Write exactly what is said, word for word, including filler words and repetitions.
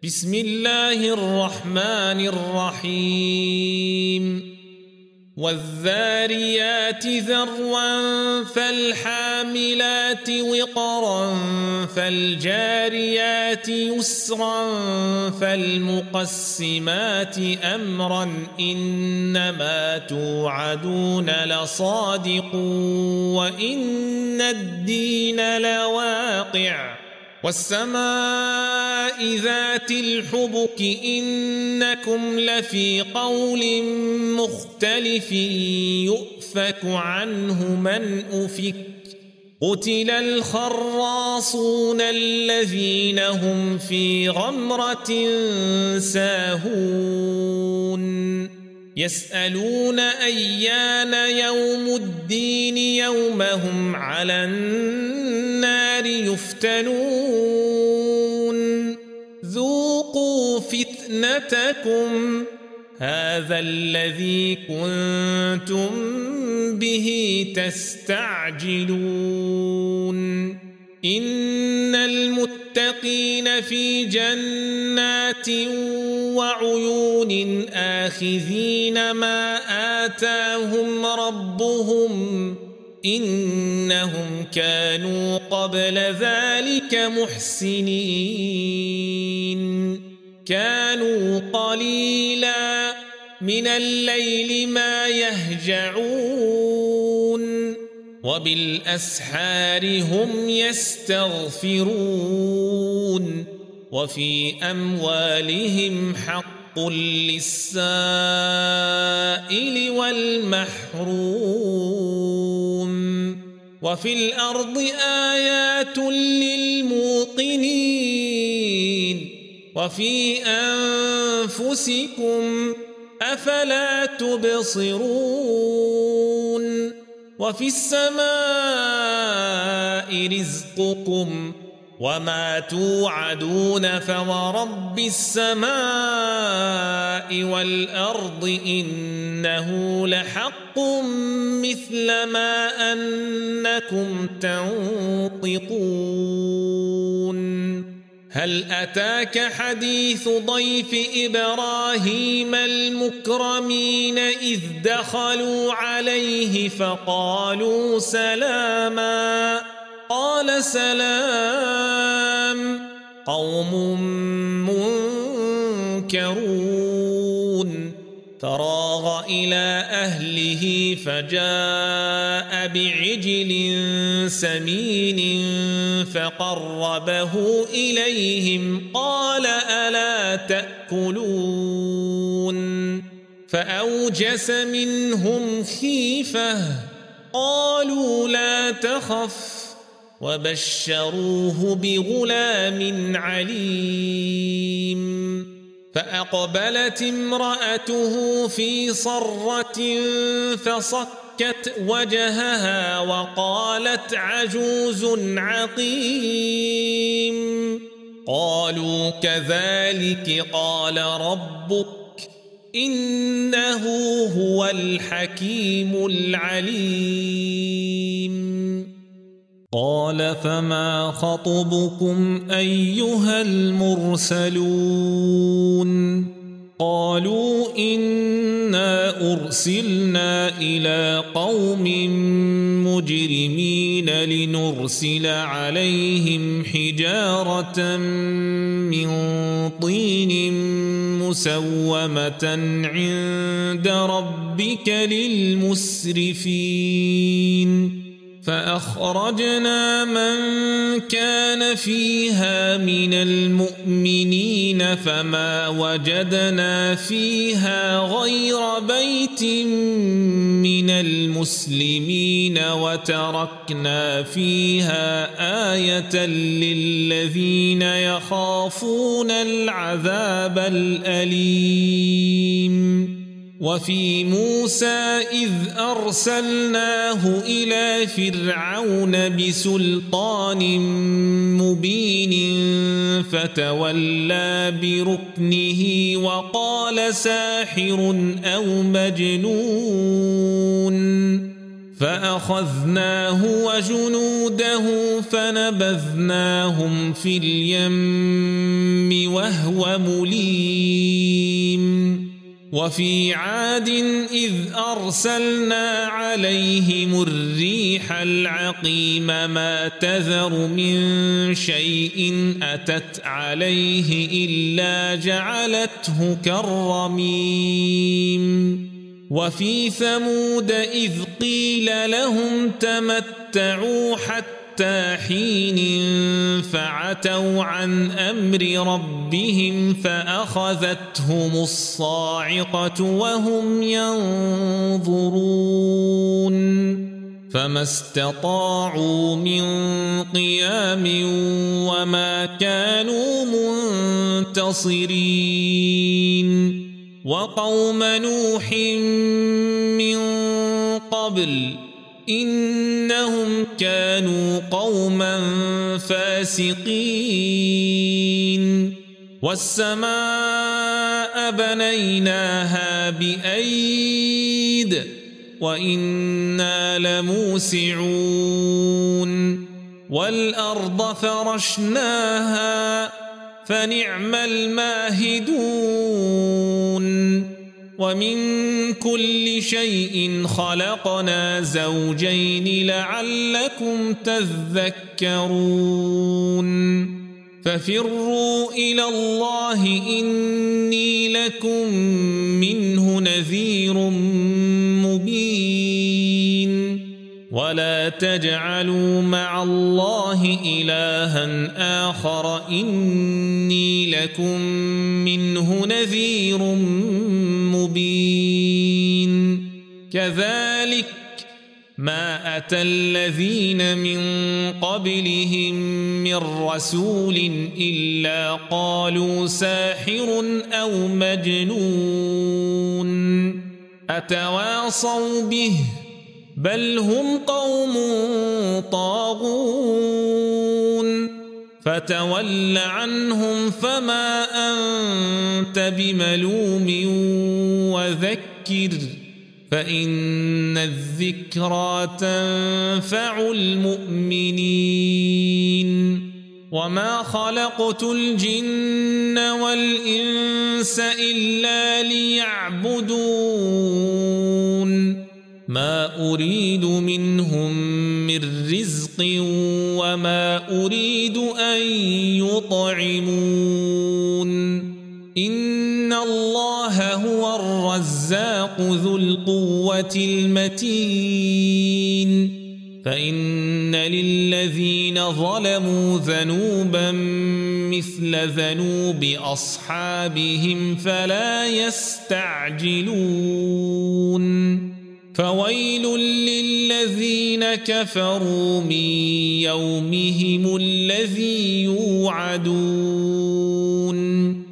بسم الله الرحمن الرحيم والذاريات ذروا فالحاملات وقرا فالجاريات يسرا فالمقسمات أمرا إنما توعدون لصادق وإن الدين لواقع والسماء ذات الحبك إنكم لفي قول مختلف يؤفك عنه من أفك قتل الخراصون الذين هم في غمرة ساهون يسألون أيان يوم الدين يوم هم على النار يفتنون ذوقوا فتنتكم هذا الذي كنتم به تستعجلون إن المتقين في جنات وعيون آخذين ما آتاهم ربهم إنهم كانوا قبل ذلك محسنين كانوا قليلا من الليل ما يهجعون وبالأسحار هم يستغفرون وفي أموالهم حق للسائل والمحروم وفي الأرض آيات للموقنين وفي أنفسكم أفلا تبصرون وفي السماء رزقكم وما توعدون فورب السماء والأرض إنه لحق مثل ما أنكم تنطقون هل أتاك حديث ضيف إبراهيم المكرمين إذ دخلوا عليه فقالوا سلاما قال سلام قوم منكرون فراغ إلى أهله فجاء بعجل سمين فقربه إليهم قال ألا تأكلون فأوجس منهم خيفة قالوا لا تخف وبشروه بغلام عليم فأقبلت امرأته في صرة فصكت وجهها وقالت عجوز عقيم قالوا كذلك قال ربك إنه هو الحكيم العليم قال فما خطبكم أيها المرسلون قالوا إنا أرسلنا إلى قوم مجرمين لنرسل عليهم حجارة من طين مسومة عند ربك للمسرفين فأخرجنا من كان فيها من المؤمنين فما وجدنا فيها غير بيت من المسلمين وتركنا فيها آية للذين يخافون العذاب الأليم وفي موسى إذ أرسلناه إلى فرعون بسلطان مبين فتولى بركنه وقال ساحر أو مجنون فأخذناه وجنوده فنبذناهم في اليم وهو مليم وفي عاد إذ أرسلنا عليهم الريح العقيم ما تذر من شيء أتت عليه إلا جعلته كالرميم وفي ثمود إذ قيل لهم تمتعوا حتى حين فعتوا عن أمر ربهم فأخذتهم الصاعقة وهم ينظرون فما استطاعوا من قيام وما كانوا منتصرين وقوم نوح من قبل إنهم كانوا قوما فاسقين والسماء بنيناها بأيد وإنا لموسعون والأرض فرشناها فنعم الماهدون ومن كل شيء خلقنا زوجين لعلكم تذكرون ففروا إلى الله إني لكم منه نذير مبين ولا تجعلوا مع الله إلها آخر إني لكم منه نذير مبين كذلك ما أتى الذين من قبلهم من رسول إلا قالوا ساحر أو مجنون أتواصوا به بل هم قوم طاغون فتول عنهم فما أنت بملوم وذكر فإن الذكرى تنفع المؤمنين وما خلقت الجن والإنس إلا ليعبدون ما أريد منهم من رزق وما أريد أن يطعمون إن الله هو الرزاق ذو القوة المتين فإن للذين ظلموا ذنوبا مثل ذنوب أصحابهم فلا يستعجلون فويل للذين كفروا من يومهم الذي يوعدون